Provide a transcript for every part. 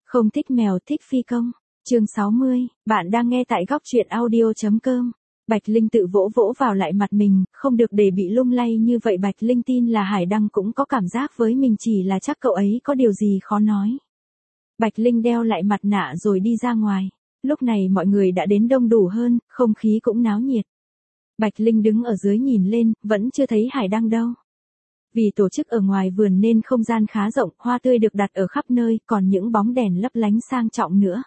Không thích mèo thích phi công. Chương 60, bạn đang nghe tại góc truyện audio.com. Bạch Linh tự vỗ vỗ vào lại mặt mình, không được để bị lung lay như vậy. Bạch Linh tin là Hải Đăng cũng có cảm giác với mình, chỉ là chắc cậu ấy có điều gì khó nói. Bạch Linh đeo lại mặt nạ rồi đi ra ngoài. Lúc này mọi người đã đến đông đủ hơn, không khí cũng náo nhiệt. Bạch Linh đứng ở dưới nhìn lên, vẫn chưa thấy Hải Đăng đâu. Vì tổ chức ở ngoài vườn nên không gian khá rộng, hoa tươi được đặt ở khắp nơi, còn những bóng đèn lấp lánh sang trọng nữa.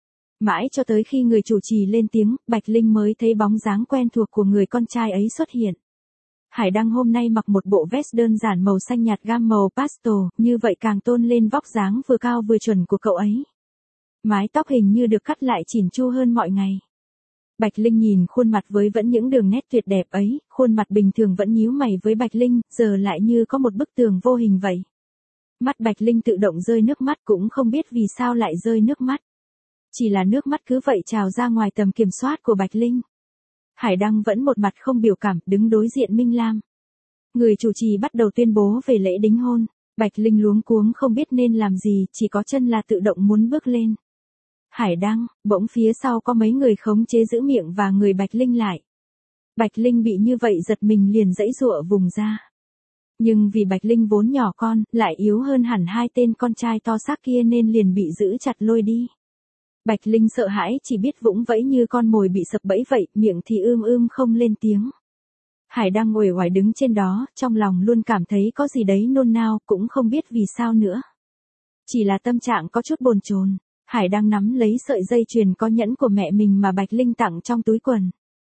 Mãi cho tới khi người chủ trì lên tiếng, Bạch Linh mới thấy bóng dáng quen thuộc của người con trai ấy xuất hiện. Hải Đăng hôm nay mặc một bộ vest đơn giản màu xanh nhạt gam màu pastel, như vậy càng tôn lên vóc dáng vừa cao vừa chuẩn của cậu ấy. Mái tóc hình như được cắt lại chỉn chu hơn mọi ngày. Bạch Linh nhìn khuôn mặt với vẫn những đường nét tuyệt đẹp ấy, khuôn mặt bình thường vẫn nhíu mày với Bạch Linh, giờ lại như có một bức tường vô hình vậy. Mắt Bạch Linh tự động rơi nước mắt, cũng không biết vì sao lại rơi nước mắt. Chỉ là nước mắt cứ vậy trào ra ngoài tầm kiểm soát của Bạch Linh. Hải Đăng vẫn một mặt không biểu cảm, đứng đối diện Minh Lam. Người chủ trì bắt đầu tuyên bố về lễ đính hôn. Bạch Linh luống cuống không biết nên làm gì, chỉ có chân là tự động muốn bước lên. Hải Đăng, bỗng phía sau có mấy người khống chế giữ miệng và người Bạch Linh lại. Bạch Linh bị như vậy giật mình liền giãy giụa vùng ra. Nhưng vì Bạch Linh vốn nhỏ con, lại yếu hơn hẳn hai tên con trai to xác kia nên liền bị giữ chặt lôi đi. Bạch Linh sợ hãi chỉ biết vũng vẫy như con mồi bị sập bẫy vậy, miệng thì không lên tiếng. Hải Đăng uể oải đứng trên đó, trong lòng luôn cảm thấy có gì đấy nôn nao, cũng không biết vì sao nữa. Chỉ là tâm trạng có chút bồn chồn. Hải Đăng nắm lấy sợi dây chuyền có nhẫn của mẹ mình mà Bạch Linh tặng trong túi quần.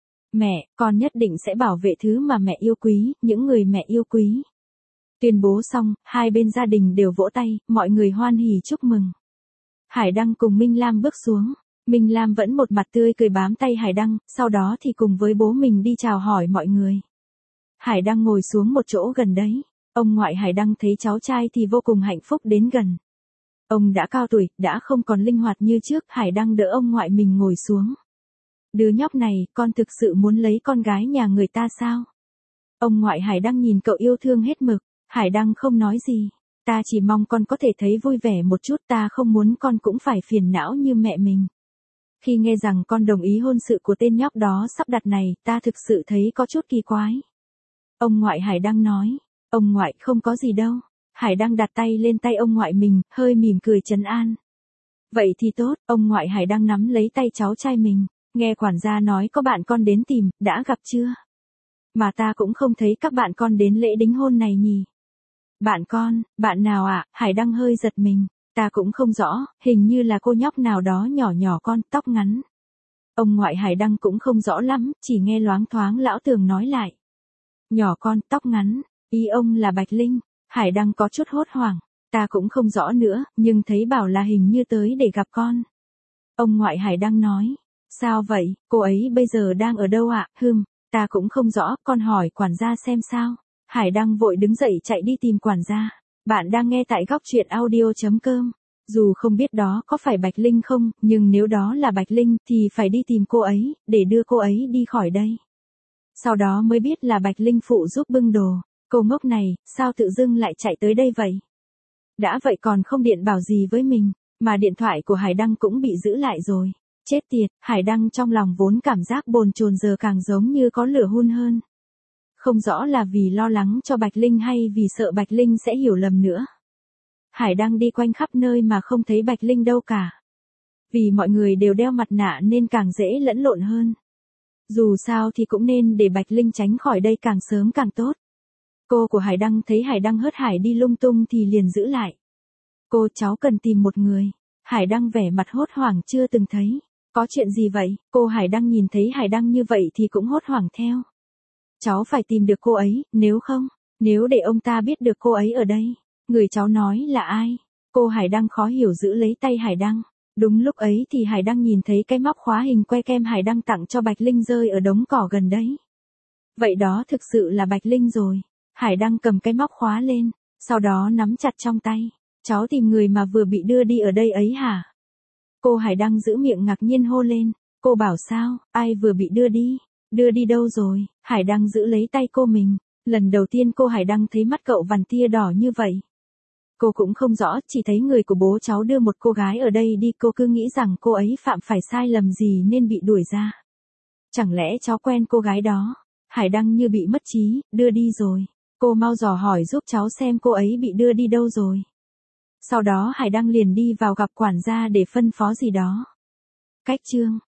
Mẹ, con nhất định sẽ bảo vệ thứ mà mẹ yêu quý, những người mẹ yêu quý. Tuyên bố xong, hai bên gia đình đều vỗ tay, mọi người hoan hỉ chúc mừng. Hải Đăng cùng Minh Lam bước xuống. Minh Lam vẫn một mặt tươi cười bám tay Hải Đăng, sau đó thì cùng với bố mình đi chào hỏi mọi người. Hải Đăng ngồi xuống một chỗ gần đấy. Ông ngoại Hải Đăng thấy cháu trai thì vô cùng hạnh phúc đến gần. Ông đã cao tuổi, đã không còn linh hoạt như trước. Hải Đăng đỡ ông ngoại mình ngồi xuống. Đứa nhóc này, con thực sự muốn lấy con gái nhà người ta sao? Ông ngoại Hải Đăng nhìn cậu yêu thương hết mực. Hải Đăng không nói gì. Ta chỉ mong con có thể thấy vui vẻ một chút, ta không muốn con cũng phải phiền não như mẹ mình. Khi nghe rằng con đồng ý hôn sự của tên nhóc đó sắp đặt này, ta thực sự thấy có chút kỳ quái. Ông ngoại Hải Đăng nói, ông ngoại không có gì đâu. Hải Đăng đặt tay lên tay ông ngoại mình, hơi mỉm cười trấn an. Vậy thì tốt, ông ngoại Hải Đăng nắm lấy tay cháu trai mình, nghe quản gia nói có bạn con đến tìm, đã gặp chưa? Mà ta cũng không thấy các bạn con đến lễ đính hôn này nhỉ. Bạn con, bạn nào ạ? Hải Đăng hơi giật mình, ta cũng không rõ, hình như là cô nhóc nào đó nhỏ nhỏ con, tóc ngắn. Ông ngoại Hải Đăng cũng không rõ lắm, chỉ nghe loáng thoáng lão Tường nói lại. Nhỏ con, tóc ngắn, ý ông là Bạch Linh. Hải Đăng có chút hốt hoảng, ta cũng không rõ nữa, nhưng thấy bảo là hình như tới để gặp con. Ông ngoại Hải Đăng nói, sao vậy, cô ấy bây giờ đang ở đâu ạ? Ta cũng không rõ, con hỏi quản gia xem sao. Hải Đăng vội đứng dậy chạy đi tìm quản gia. Bạn đang nghe tại góc truyện audio.com. Dù không biết đó có phải Bạch Linh không, nhưng nếu đó là Bạch Linh thì phải đi tìm cô ấy, để đưa cô ấy đi khỏi đây. Sau đó mới biết là Bạch Linh phụ giúp bưng đồ. Cô ngốc này, sao tự dưng lại chạy tới đây vậy? Đã vậy còn không điện bảo gì với mình, mà điện thoại của Hải Đăng cũng bị giữ lại rồi. Chết tiệt, Hải Đăng trong lòng vốn cảm giác bồn chồn giờ càng giống như có lửa hun hơn. Không rõ là vì lo lắng cho Bạch Linh hay vì sợ Bạch Linh sẽ hiểu lầm nữa. Hải Đăng đi quanh khắp nơi mà không thấy Bạch Linh đâu cả. Vì mọi người đều đeo mặt nạ nên càng dễ lẫn lộn hơn. Dù sao thì cũng nên để Bạch Linh tránh khỏi đây càng sớm càng tốt. Cô của Hải Đăng thấy Hải Đăng hớt hải đi lung tung thì liền giữ lại. Cô, cháu cần tìm một người. Hải Đăng vẻ mặt hốt hoảng chưa từng thấy. Có chuyện gì vậy? Cô Hải Đăng nhìn thấy Hải Đăng như vậy thì cũng hốt hoảng theo. Cháu phải tìm được cô ấy, nếu để ông ta biết được cô ấy ở đây. Người cháu nói là ai? Cô Hải Đăng khó hiểu giữ lấy tay Hải Đăng. Đúng lúc ấy thì Hải Đăng nhìn thấy cái móc khóa hình que kem Hải Đăng tặng cho Bạch Linh rơi ở đống cỏ gần đấy. Vậy đó thực sự là Bạch Linh rồi. Hải Đăng cầm cái móc khóa lên, sau đó nắm chặt trong tay. Cháu tìm người mà vừa bị đưa đi ở đây ấy hả? Cô Hải Đăng giữ miệng ngạc nhiên hô lên. Cô bảo sao, ai vừa bị đưa đi? Đưa đi đâu rồi? Hải Đăng giữ lấy tay cô mình. Lần đầu tiên cô Hải Đăng thấy mắt cậu vằn tia đỏ như vậy. Cô cũng không rõ, chỉ thấy người của bố cháu đưa một cô gái ở đây đi, cô cứ nghĩ rằng cô ấy phạm phải sai lầm gì nên bị đuổi ra. Chẳng lẽ cháu quen cô gái đó? Hải Đăng như bị mất trí, đưa đi rồi. Cô mau dò hỏi giúp cháu xem cô ấy bị đưa đi đâu rồi. Sau đó Hải Đăng liền đi vào gặp quản gia để phân phó gì đó. Cách chương